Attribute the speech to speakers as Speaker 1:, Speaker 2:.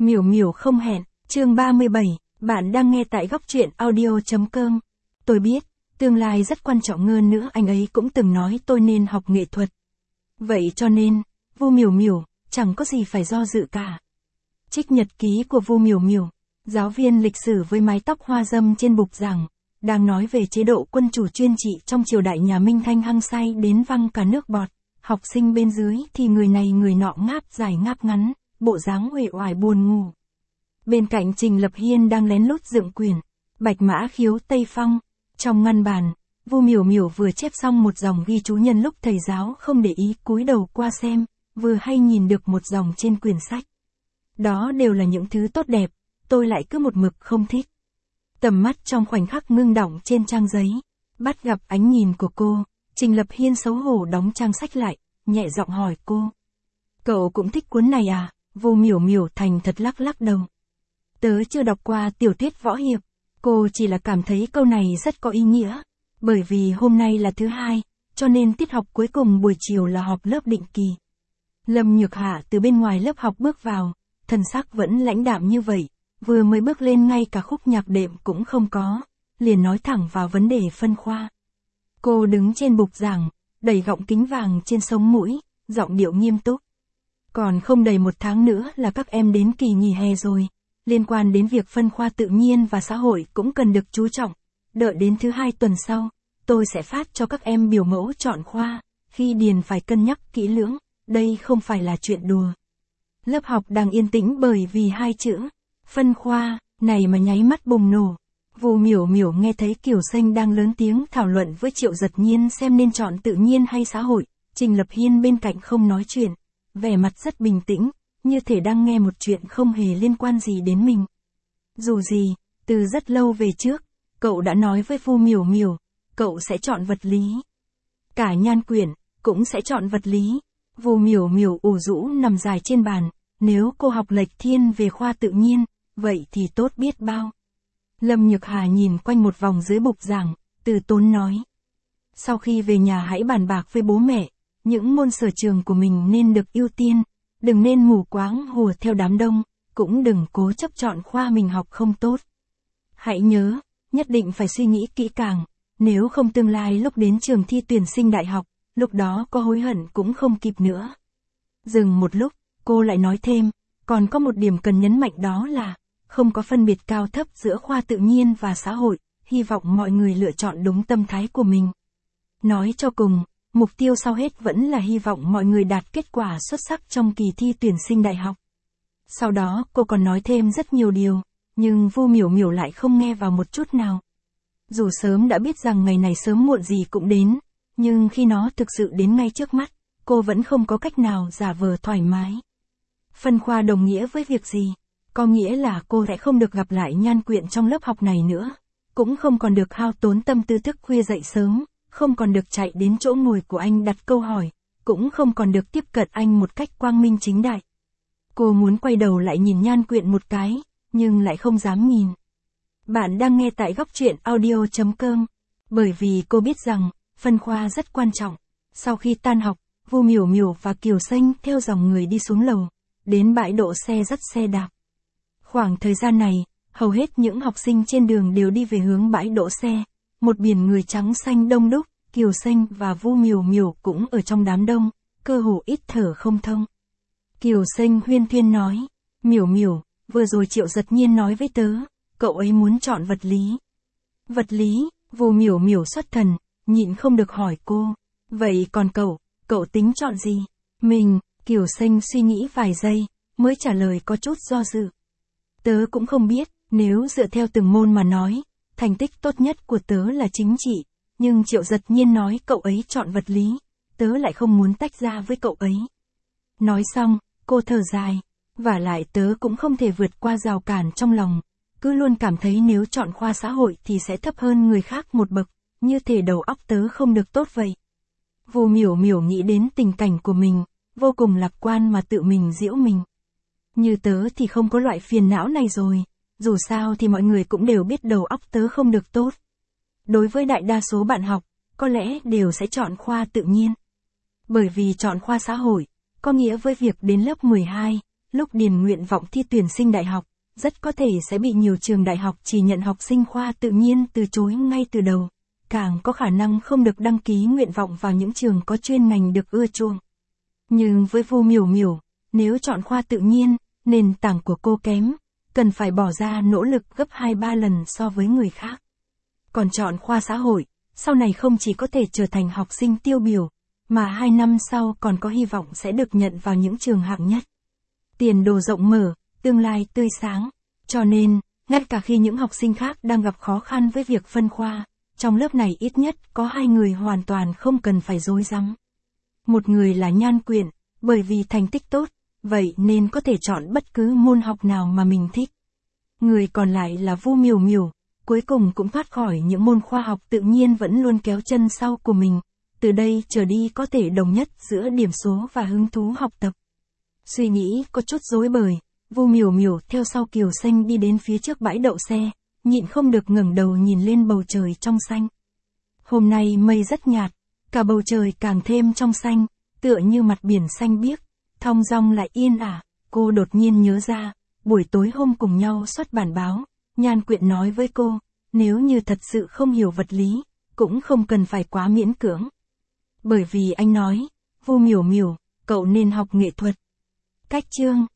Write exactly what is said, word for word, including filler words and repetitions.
Speaker 1: Miểu miểu không hẹn, chương ba mươi bảy, bạn đang nghe tại góc truyện audio chấm com. Tôi biết, tương lai rất quan trọng hơn nữa, anh ấy cũng từng nói tôi nên học nghệ thuật. Vậy cho nên, Vu Miểu Miểu, chẳng có gì phải do dự cả. Trích nhật ký của Vu Miểu Miểu, giáo viên lịch sử với mái tóc hoa râm trên bục giảng, đang nói về chế độ quân chủ chuyên trị trong triều đại nhà Minh Thanh hăng say đến văng cả nước bọt. Học sinh bên dưới thì người này người nọ ngáp dài ngáp ngắn, bộ dáng uể oải buồn ngủ. Bên cạnh Trình Lập Hiên đang lén lút dựng quyển Bạch Mã Khiếu Tây Phong. Trong ngăn bàn, Vu Miểu Miểu vừa chép xong một dòng ghi chú nhân lúc thầy giáo không để ý cúi đầu qua xem, vừa hay nhìn được một dòng trên quyển sách. Đó đều là những thứ tốt đẹp, tôi lại cứ một mực không thích. Tầm mắt trong khoảnh khắc ngưng đọng trên trang giấy, bắt gặp ánh nhìn của cô, Trình Lập Hiên xấu hổ đóng trang sách lại, nhẹ giọng hỏi cô. Cậu cũng thích cuốn này à? Vu Miểu Miểu thành thật lắc lắc đầu. Tớ chưa đọc qua tiểu thuyết võ hiệp, cô chỉ là cảm thấy câu này rất có ý nghĩa. Bởi vì hôm nay là thứ hai, cho nên tiết học cuối cùng buổi chiều là họp lớp định kỳ. Lâm Nhược Hạ từ bên ngoài lớp học bước vào, thần sắc vẫn lãnh đạm như vậy, vừa mới bước lên ngay cả khúc nhạc đệm cũng không có, liền nói thẳng vào vấn đề phân khoa. Cô đứng trên bục giảng, đẩy gọng kính vàng trên sống mũi, giọng điệu nghiêm túc. Còn không đầy một tháng nữa là các em đến kỳ nghỉ hè rồi, liên quan đến việc phân khoa tự nhiên và xã hội cũng cần được chú trọng. Đợi đến thứ hai tuần sau, tôi sẽ phát cho các em biểu mẫu chọn khoa, khi điền phải cân nhắc kỹ lưỡng, đây không phải là chuyện đùa. Lớp học đang yên tĩnh bởi vì hai chữ phân khoa này mà nháy mắt bùng nổ. Vu Miểu Miểu nghe thấy Kiều Xanh đang lớn tiếng thảo luận với Triệu Giật Nhiên xem nên chọn tự nhiên hay xã hội. Trình Lập Hiên bên cạnh không nói chuyện, vẻ mặt rất bình tĩnh, như thể đang nghe một chuyện không hề liên quan gì đến mình. Dù gì, từ rất lâu về trước, cậu đã nói với Vu Miểu Miểu, cậu sẽ chọn vật lý. Cả Nhan Quyển cũng sẽ chọn vật lý. Vu Miểu Miểu ủ rũ nằm dài trên bàn, nếu cô học lệch thiên về khoa tự nhiên, vậy thì tốt biết bao. Lâm Nhược Hà nhìn quanh một vòng dưới bục giảng, từ tốn nói. Sau khi về nhà hãy bàn bạc với bố mẹ, những môn sở trường của mình nên được ưu tiên, đừng nên mù quáng hùa theo đám đông, cũng đừng cố chấp chọn khoa mình học không tốt. Hãy nhớ, nhất định phải suy nghĩ kỹ càng, nếu không tương lai lúc đến trường thi tuyển sinh đại học, lúc đó có hối hận cũng không kịp nữa. Dừng một lúc, cô lại nói thêm, còn có một điểm cần nhấn mạnh đó là, không có phân biệt cao thấp giữa khoa tự nhiên và xã hội, hy vọng mọi người lựa chọn đúng tâm thái của mình. Nói cho cùng, mục tiêu sau hết vẫn là hy vọng mọi người đạt kết quả xuất sắc trong kỳ thi tuyển sinh đại học. Sau đó cô còn nói thêm rất nhiều điều, nhưng Vu Miểu Miểu lại không nghe vào một chút nào. Dù sớm đã biết rằng ngày này sớm muộn gì cũng đến, nhưng khi nó thực sự đến ngay trước mắt, cô vẫn không có cách nào giả vờ thoải mái. Phân khoa đồng nghĩa với việc gì? Có nghĩa là cô sẽ không được gặp lại Nhan Quyện trong lớp học này nữa, cũng không còn được hao tốn tâm tư thức khuya dậy sớm, không còn được chạy đến chỗ ngồi của anh đặt câu hỏi, cũng không còn được tiếp cận anh một cách quang minh chính đại. Cô muốn quay đầu lại nhìn Nhan Quyện một cái, nhưng lại không dám nhìn. Bạn đang nghe tại góc truyện audio chấm com, bởi vì cô biết rằng, phân khoa rất quan trọng. Sau khi tan học, Vu Miểu Miểu và Kiều Xanh theo dòng người đi xuống lầu, đến bãi đỗ xe dắt xe đạp. Khoảng thời gian này, hầu hết những học sinh trên đường đều đi về hướng bãi đỗ xe, một biển người trắng xanh đông đúc, Kiều Xanh và Vu Miểu Miểu cũng ở trong đám đông, cơ hồ ít thở không thông. Kiều Xanh huyên thuyên nói, Miểu Miểu, vừa rồi Triệu Giật Nhiên nói với tớ, cậu ấy muốn chọn vật lý. Vật lý? Vu Miểu Miểu xuất thần, nhịn không được hỏi cô, vậy còn cậu, cậu tính chọn gì? Mình, Kiều Xanh suy nghĩ vài giây, mới trả lời có chút do dự. Tớ cũng không biết, nếu dựa theo từng môn mà nói, thành tích tốt nhất của tớ là chính trị, nhưng Triệu Giật Nhiên nói cậu ấy chọn vật lý, tớ lại không muốn tách ra với cậu ấy. Nói xong, cô thở dài, vả lại tớ cũng không thể vượt qua rào cản trong lòng, cứ luôn cảm thấy nếu chọn khoa xã hội thì sẽ thấp hơn người khác một bậc, như thể đầu óc tớ không được tốt vậy. Vu Miểu Miểu nghĩ đến tình cảnh của mình, vô cùng lạc quan mà tự mình giễu mình. Như tớ thì không có loại phiền não này rồi, dù sao thì mọi người cũng đều biết đầu óc tớ không được tốt. Đối với đại đa số bạn học, có lẽ đều sẽ chọn khoa tự nhiên. Bởi vì chọn khoa xã hội, có nghĩa với việc đến lớp mười hai, lúc điền nguyện vọng thi tuyển sinh đại học, rất có thể sẽ bị nhiều trường đại học chỉ nhận học sinh khoa tự nhiên từ chối ngay từ đầu, càng có khả năng không được đăng ký nguyện vọng vào những trường có chuyên ngành được ưa chuộng. Nhưng với Vu Miểu Miểu, nếu chọn khoa tự nhiên, nền tảng của cô kém, cần phải bỏ ra nỗ lực gấp hai ba lần so với người khác. Còn chọn khoa xã hội, sau này không chỉ có thể trở thành học sinh tiêu biểu, mà hai năm sau còn có hy vọng sẽ được nhận vào những trường hạng nhất. Tiền đồ rộng mở, tương lai tươi sáng. Cho nên, ngay cả khi những học sinh khác đang gặp khó khăn với việc phân khoa, trong lớp này ít nhất có hai người hoàn toàn không cần phải rối rắm. Một người là Nhan Quyện, bởi vì thành tích tốt, vậy nên có thể chọn bất cứ môn học nào mà mình thích. Người còn lại là Vu Miểu Miểu, cuối cùng cũng thoát khỏi những môn khoa học tự nhiên vẫn luôn kéo chân sau của mình, từ đây trở đi có thể đồng nhất giữa điểm số và hứng thú học tập. Suy nghĩ có chút rối bời, Vu Miểu Miểu theo sau Kiều Xanh đi đến phía trước bãi đậu xe, nhịn không được ngẩng đầu nhìn lên bầu trời trong xanh. Hôm nay mây rất nhạt, cả bầu trời càng thêm trong xanh, tựa như mặt biển xanh biếc, thong dong lại yên ả. Cô đột nhiên nhớ ra, buổi tối hôm cùng nhau xuất bản báo, Nhan Quyện nói với cô, nếu như thật sự không hiểu vật lý, cũng không cần phải quá miễn cưỡng. Bởi vì anh nói, Vu Miểu Miểu, cậu nên học nghệ thuật. Cách chương